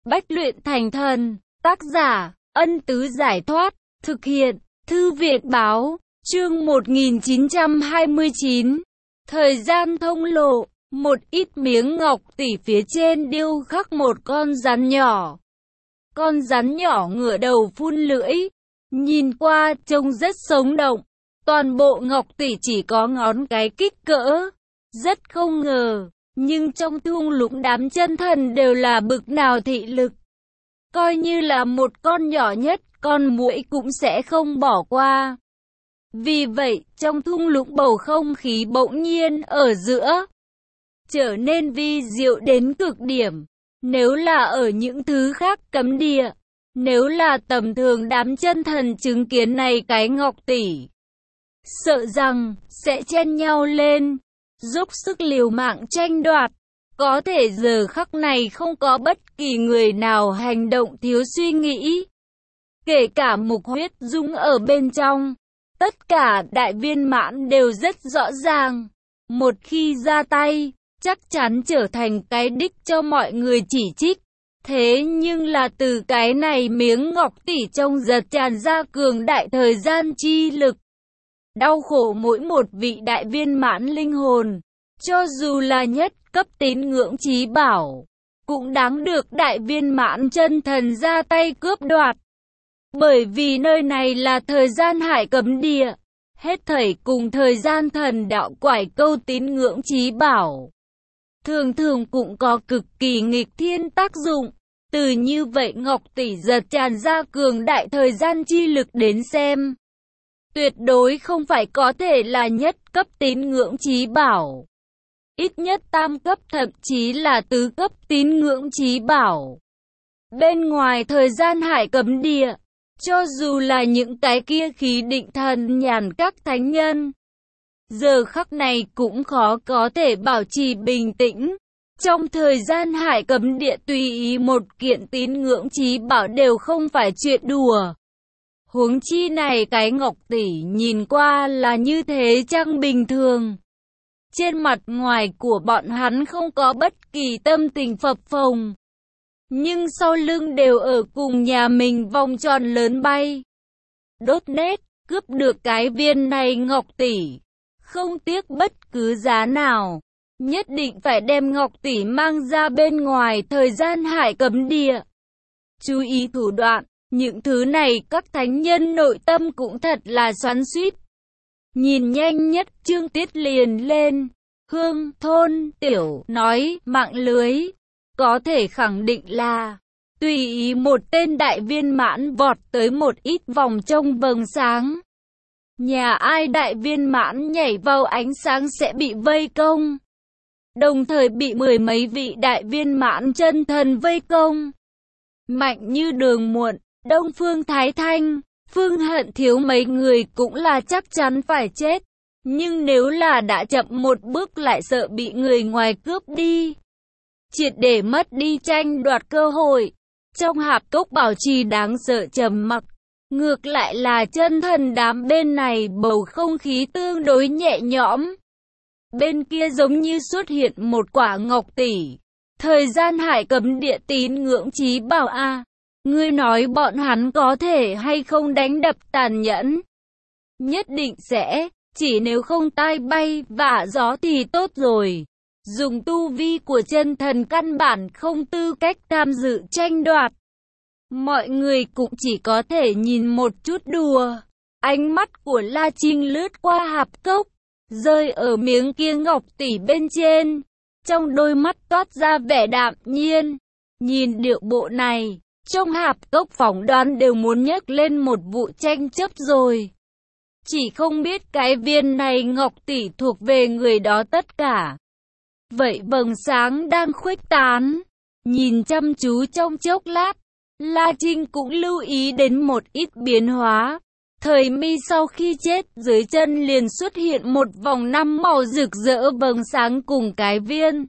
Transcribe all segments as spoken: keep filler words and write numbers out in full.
Bách luyện thành thần. Tác giả, Ân Tứ Giải Thoát. Thực hiện, Thư viện Báo. Chương một nghìn chín trăm hai mươi chín. Thời gian thông lộ. Một ít miếng ngọc tỷ phía trên điêu khắc một con rắn nhỏ. Con rắn nhỏ ngửa đầu phun lưỡi. Nhìn qua trông rất sống động. Toàn bộ ngọc tỷ chỉ có ngón cái kích cỡ. Rất không ngờ. Nhưng trong thung lũng đám chân thần đều là bực nào thị lực. Coi như là một con nhỏ nhất, con muỗi cũng sẽ không bỏ qua. Vì vậy, trong thung lũng bầu không khí bỗng nhiên ở giữa trở nên vi diệu đến cực điểm. Nếu là ở những thứ khác cấm địa, nếu là tầm thường đám chân thần chứng kiến này cái ngọc tỷ, sợ rằng sẽ chen nhau lên, dốc sức liều mạng tranh đoạt. Có thể giờ khắc này không có bất kỳ người nào hành động thiếu suy nghĩ. Kể cả Mục Huyết Dung ở bên trong, tất cả đại viên mãn đều rất rõ ràng. Một khi ra tay, chắc chắn trở thành cái đích cho mọi người chỉ trích. Thế nhưng là từ cái này miếng ngọc tỷ trong giật tràn ra cường đại thời gian chi lực. Đau khổ mỗi một vị đại viên mãn linh hồn. Cho dù là nhất cấp tín ngưỡng chí bảo, cũng đáng được đại viên mãn chân thần ra tay cướp đoạt. Bởi vì nơi này là thời gian hải cấm địa, hết thảy cùng thời gian thần đạo quải câu tín ngưỡng chí bảo. Thường thường cũng có cực kỳ nghịch thiên tác dụng. Từ như vậy ngọc tỷ giật tràn ra cường đại thời gian chi lực đến xem. Tuyệt đối không phải có thể là nhất cấp tín ngưỡng chí bảo. Ít nhất tam cấp thậm chí là tứ cấp tín ngưỡng chí bảo. Bên ngoài thời gian hải cấm địa, cho dù là những cái kia khí định thần nhàn các thánh nhân, giờ khắc này cũng khó có thể bảo trì bình tĩnh. Trong thời gian hải cấm địa tùy ý một kiện tín ngưỡng chí bảo đều không phải chuyện đùa. Huống chi này cái ngọc tỷ nhìn qua là như thế chăng bình thường. Trên mặt ngoài của bọn hắn không có bất kỳ tâm tình phập phồng. Nhưng sau lưng đều ở cùng nhà mình vòng tròn lớn bay. Đốt nét, cướp được cái viên này ngọc tỷ. Không tiếc bất cứ giá nào. Nhất định phải đem ngọc tỷ mang ra bên ngoài thời gian hải cấm địa. Chú ý thủ đoạn, những thứ này các thánh nhân nội tâm cũng thật là xoắn xuýt. Nhìn nhanh nhất Trương Tiết liền lên. Hương Thôn Tiểu nói mạng lưới. Có thể khẳng định là tùy ý một tên đại viên mãn vọt tới một ít vòng trong vầng sáng. Nhà ai đại viên mãn nhảy vào ánh sáng sẽ bị vây công. Đồng thời bị mười mấy vị đại viên mãn chân thần vây công. Mạnh như Đường Muộn, Đông Phương Thái Thanh, Phương Hận Thiếu mấy người cũng là chắc chắn phải chết. Nhưng nếu là đã chậm một bước lại sợ bị người ngoài cướp đi. Triệt để mất đi tranh đoạt cơ hội. Trong hạp cốc bảo trì đáng sợ trầm mặc. Ngược lại là chân thần đám bên này bầu không khí tương đối nhẹ nhõm. Bên kia giống như xuất hiện một quả ngọc tỷ. Thời gian hải cấm địa tín ngưỡng chí bảo a. Ngươi nói bọn hắn có thể hay không đánh đập tàn nhẫn? Nhất định sẽ. Chỉ nếu không tai bay vạ gió thì tốt rồi. Dùng tu vi của chân thần căn bản không tư cách tham dự tranh đoạt. Mọi người cũng chỉ có thể nhìn một chút đùa. Ánh mắt của La Trinh lướt qua hạp cốc, rơi ở miếng kia ngọc tỷ bên trên. Trong đôi mắt toát ra vẻ đạm nhiên. Nhìn điệu bộ này, trong hạp cốc phỏng đoán đều muốn nhấc lên một vụ tranh chấp rồi. Chỉ không biết cái viên này ngọc tỷ thuộc về người đó tất cả. Vậy vầng sáng đang khuếch tán. Nhìn chăm chú trong chốc lát, La Trinh cũng lưu ý đến một ít biến hóa. Thời mi sau khi chết dưới chân liền xuất hiện một vòng năm màu rực rỡ vầng sáng cùng cái viên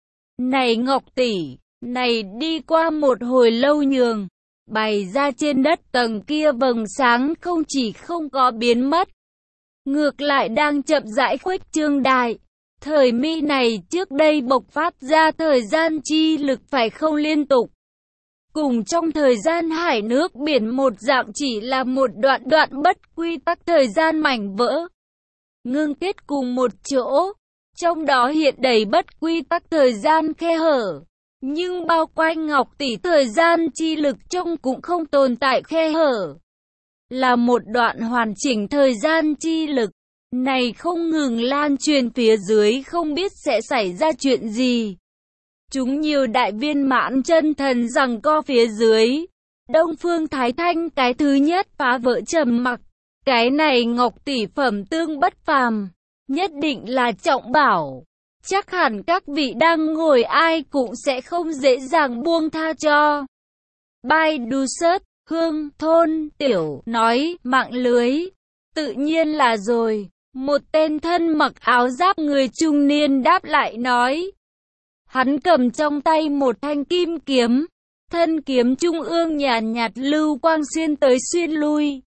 này ngọc tỷ. Này đi qua một hồi lâu nhường. Bày ra trên đất tầng kia vầng sáng không chỉ không có biến mất. Ngược lại đang chậm rãi khuếch trương đại. Thời mi này trước đây bộc phát ra thời gian chi lực phải không liên tục. cùng trong thời gian hải nước biển một dạng, chỉ là một đoạn đoạn bất quy tắc thời gian mảnh vỡ, ngưng kết cùng một chỗ, trong đó hiện đầy bất quy tắc thời gian khe hở. Nhưng bao quanh ngọc tỷ thời gian chi lực trong cũng không tồn tại khe hở, là một đoạn hoàn chỉnh thời gian chi lực, này không ngừng lan truyền phía dưới, không biết sẽ xảy ra chuyện gì. Chúng nhiều đại viên mãn chân thần giằng co phía dưới. Đông Phương Thái Thanh cái thứ nhất phá vỡ trầm mặc. Cái này ngọc tỷ phẩm tương bất phàm, nhất định là trọng bảo. Chắc hẳn các vị đang ngồi ai cũng sẽ không dễ dàng buông tha cho. Bai đu sớt, hương, thôn, tiểu, nói, mạng lưới. Tự nhiên là rồi. Một tên thân mặc áo giáp người trung niên đáp lại nói. Hắn cầm trong tay một thanh kim kiếm. Thân kiếm trung ương nhàn nhạt lưu quang xuyên tới xuyên lui.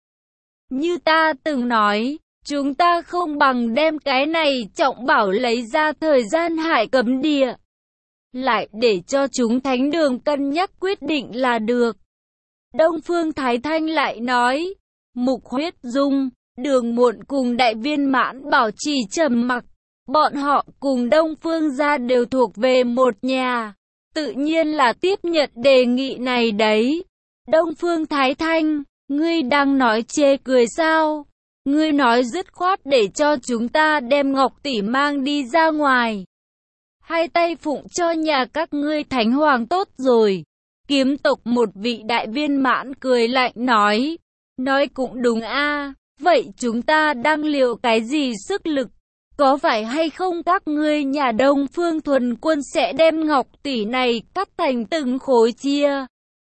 Như ta từng nói, chúng ta không bằng đem cái này trọng bảo lấy ra thời gian hải cấm địa. Lại để cho chúng thánh đường cân nhắc quyết định là được. Đông Phương Thái Thanh lại nói, Mục Huyết Dung, Đường Muộn cùng đại viên mãn bảo trì trầm mặc. Bọn họ cùng Đông Phương gia đều thuộc về một nhà, tự nhiên là tiếp nhận đề nghị này đấy. Đông Phương Thái Thanh, ngươi đang nói chê cười sao? Ngươi nói dứt khoát để cho chúng ta đem ngọc tỷ mang đi ra ngoài. Hai tay phụng cho nhà các ngươi thánh hoàng tốt rồi. Kiếm tộc một vị đại viên mãn cười lạnh nói. Nói cũng đúng a, vậy chúng ta đang liều cái gì sức lực? Có phải hay không các ngươi nhà Đông Phương thuần quân sẽ đem ngọc tỷ này cắt thành từng khối chia?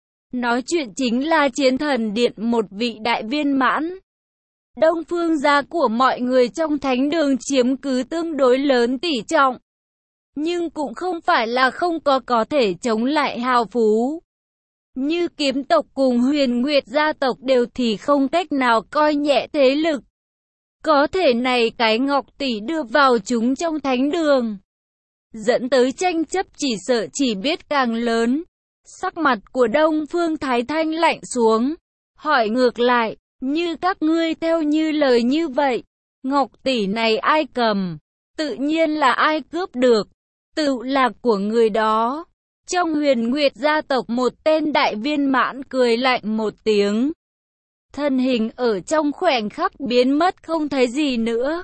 Nói chuyện chính là Chiến Thần Điện một vị đại viên mãn. Đông Phương gia của mọi người trong thánh đường chiếm cứ tương đối lớn tỷ trọng. Nhưng cũng không phải là không có có thể chống lại hào phú. Như Kiếm tộc cùng Huyền Nguyệt gia tộc đều thì không cách nào coi nhẹ thế lực. Có thể này cái ngọc tỷ đưa vào chúng trong thánh đường, dẫn tới tranh chấp chỉ sợ chỉ biết càng lớn. Sắc mặt của Đông Phương Thái Thanh lạnh xuống, hỏi ngược lại, như các ngươi theo như lời như vậy, ngọc tỷ này ai cầm? Tự nhiên là ai cướp được, tự là của người đó. Trong Huyền Nguyệt gia tộc một tên đại viên mãn cười lạnh một tiếng. Thân hình ở trong khoảnh khắc biến mất không thấy gì nữa.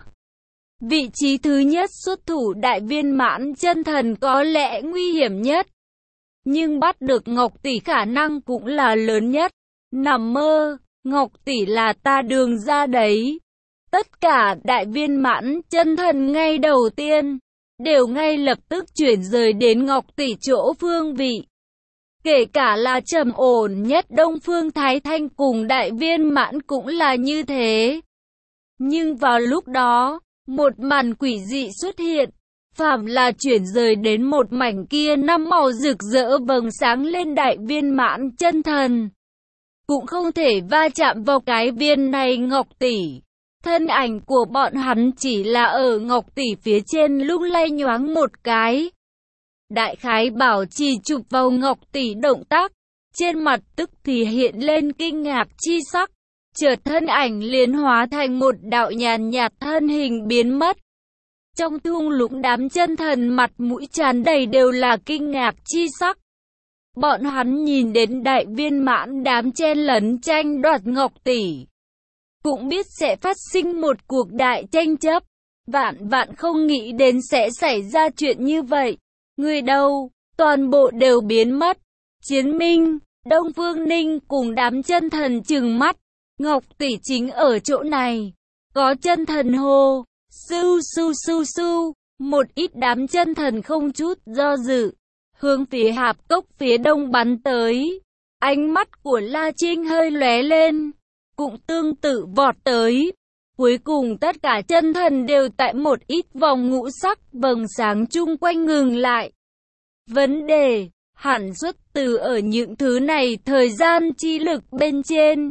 Vị trí thứ nhất xuất thủ đại viên mãn chân thần có lẽ nguy hiểm nhất. Nhưng bắt được ngọc tỷ khả năng cũng là lớn nhất. Nằm mơ, ngọc tỷ là ta đường ra đấy. Tất cả đại viên mãn chân thần ngay đầu tiên, đều ngay lập tức chuyển rời đến ngọc tỷ chỗ phương vị. Kể cả là trầm ổn nhất Đông Phương Thái Thanh cùng đại viên mãn cũng là như thế. Nhưng vào lúc đó, một màn quỷ dị xuất hiện. Phạm là chuyển rời đến một mảnh kia năm màu rực rỡ vầng sáng lên đại viên mãn chân thần. Cũng không thể va chạm vào cái viên này ngọc tỷ. Thân ảnh của bọn hắn chỉ là ở ngọc tỷ phía trên lung lay nhoáng một cái. Đại khái bảo trì chụp vào ngọc tỷ động tác, trên mặt tức thì hiện lên kinh ngạc chi sắc, chợt thân ảnh liền hóa thành một đạo nhàn nhạt thân hình biến mất. Trong thung lũng đám chân thần mặt mũi tràn đầy đều là kinh ngạc chi sắc. Bọn hắn nhìn đến đại viên mãn đám chen lấn tranh đoạt ngọc tỷ, cũng biết sẽ phát sinh một cuộc đại tranh chấp, vạn vạn không nghĩ đến sẽ xảy ra chuyện như vậy. Người đâu, toàn bộ đều biến mất. Chiến Minh, Đông Phương Ninh cùng đám chân thần trừng mắt. Ngọc tỷ chính ở chỗ này. Có chân thần hô, su su su su. Một ít đám chân thần không chút do dự, hướng phía hạp cốc phía đông bắn tới. Ánh mắt của La Trinh hơi lóe lên, cũng tương tự vọt tới. Cuối cùng tất cả chân thần đều tại một ít vòng ngũ sắc vầng sáng chung quanh ngừng lại. Vấn đề hẳn xuất từ ở những thứ này thời gian chi lực bên trên.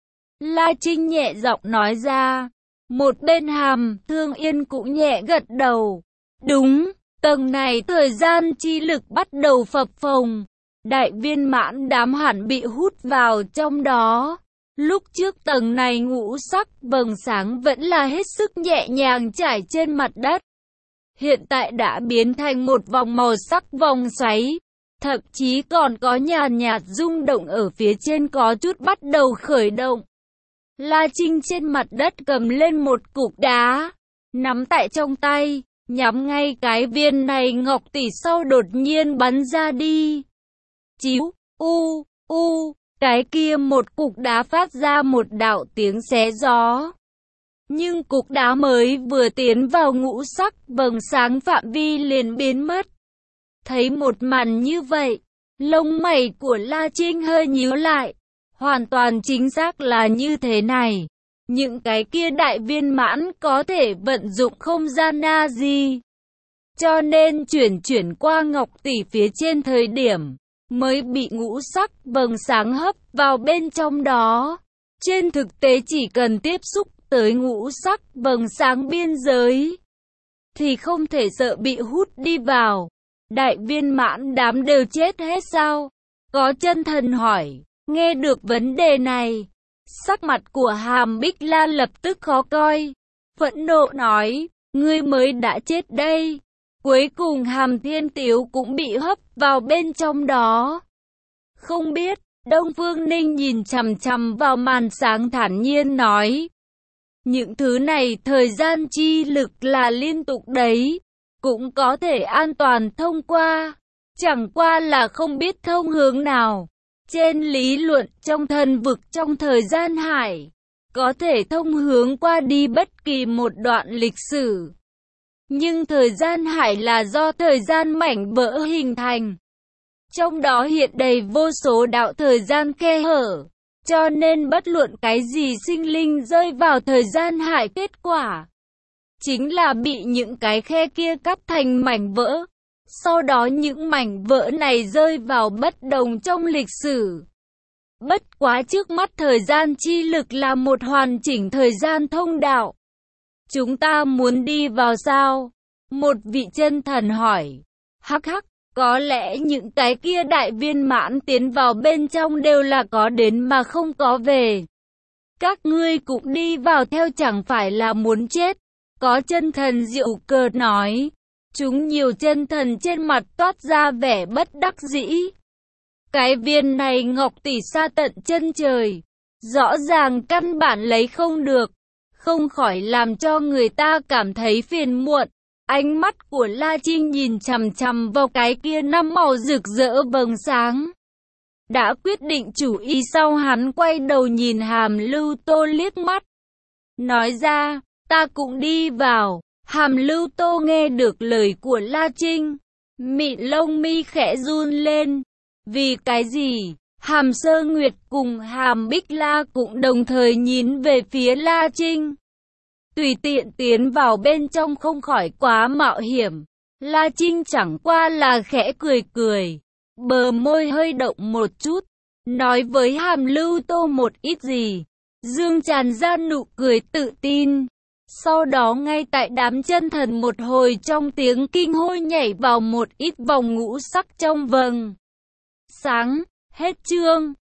La Trinh nhẹ giọng nói ra. Một bên Hàm Thương Yên cũng nhẹ gật đầu. Đúng, tầng này thời gian chi lực bắt đầu phập phồng. Đại viên mãn đám hẳn bị hút vào trong đó. Lúc trước tầng này ngũ sắc vầng sáng vẫn là hết sức nhẹ nhàng trải trên mặt đất. Hiện tại đã biến thành một vòng màu sắc vòng xoáy. Thậm chí còn có nhàn nhạt rung động ở phía trên, có chút bắt đầu khởi động. La Trinh trên mặt đất cầm lên một cục đá, nắm tại trong tay, nhắm ngay cái viên này ngọc tỷ sau đột nhiên bắn ra đi. Chíu, u, u, cái kia một cục đá phát ra một đạo tiếng xé gió. Nhưng cục đá mới vừa tiến vào ngũ sắc vầng sáng phạm vi liền biến mất. Thấy một màn như vậy, lông mày của La Trinh hơi nhíu lại. Hoàn toàn chính xác là như thế này. Những cái kia đại viên mãn có thể vận dụng không gian na di. Cho nên chuyển chuyển qua ngọc tỷ phía trên thời điểm, mới bị ngũ sắc vầng sáng hấp vào bên trong đó. Trên thực tế chỉ cần tiếp xúc tới ngũ sắc vầng sáng biên giới, thì không thể sợ bị hút đi vào. Đại viên mãn đám đều chết hết sao? Có chân thần hỏi. Nghe được vấn đề này, sắc mặt của Hàm Bích La lập tức khó coi. Phẫn nộ nói, ngươi mới đã chết đây. Cuối cùng Hàm Thiên Tiếu cũng bị hấp vào bên trong đó. Không biết, Đông Phương Ninh nhìn chằm chằm vào màn sáng thản nhiên nói. Những thứ này thời gian chi lực là liên tục đấy, cũng có thể an toàn thông qua. Chẳng qua là không biết thông hướng nào. Trên lý luận trong thần vực trong thời gian hải, có thể thông hướng qua đi bất kỳ một đoạn lịch sử. Nhưng thời gian hải là do thời gian mảnh vỡ hình thành. Trong đó hiện đầy vô số đạo thời gian khe hở. Cho nên bất luận cái gì sinh linh rơi vào thời gian hải kết quả chính là bị những cái khe kia cắt thành mảnh vỡ. Sau đó những mảnh vỡ này rơi vào bất đồng trong lịch sử. Bất quá trước mắt thời gian chi lực là một hoàn chỉnh thời gian thông đạo. Chúng ta muốn đi vào sao? Một vị chân thần hỏi. Hắc hắc, có lẽ những cái kia đại viên mãn tiến vào bên trong đều là có đến mà không có về. Các ngươi cũng đi vào theo chẳng phải là muốn chết. Có chân thần diệu cờ nói. Chúng nhiều chân thần trên mặt toát ra vẻ bất đắc dĩ. Cái viên này ngọc tỷ xa tận chân trời, rõ ràng căn bản lấy không được, không khỏi làm cho người ta cảm thấy phiền muộn. Ánh mắt của La Trinh nhìn chằm chằm vào cái kia năm màu rực rỡ vầng sáng. Đã quyết định chủ ý sau hắn quay đầu nhìn Hàm Lưu Tô liếc mắt. Nói ra, ta cũng đi vào. Hàm Lưu Tô nghe được lời của La Trinh, mịn lông mi khẽ run lên. Vì cái gì? Hàm Sơ Nguyệt cùng Hàm Bích La cũng đồng thời nhìn về phía La Trinh. Tùy tiện tiến vào bên trong không khỏi quá mạo hiểm. La Trinh chẳng qua là khẽ cười cười, bờ môi hơi động một chút, nói với Hàm Lưu Tô một ít gì. Dương tràn ra nụ cười tự tin. Sau đó ngay tại đám chân thần một hồi trong tiếng kinh hôi nhảy vào một ít vòng ngũ sắc trong vầng sáng. Hết chương.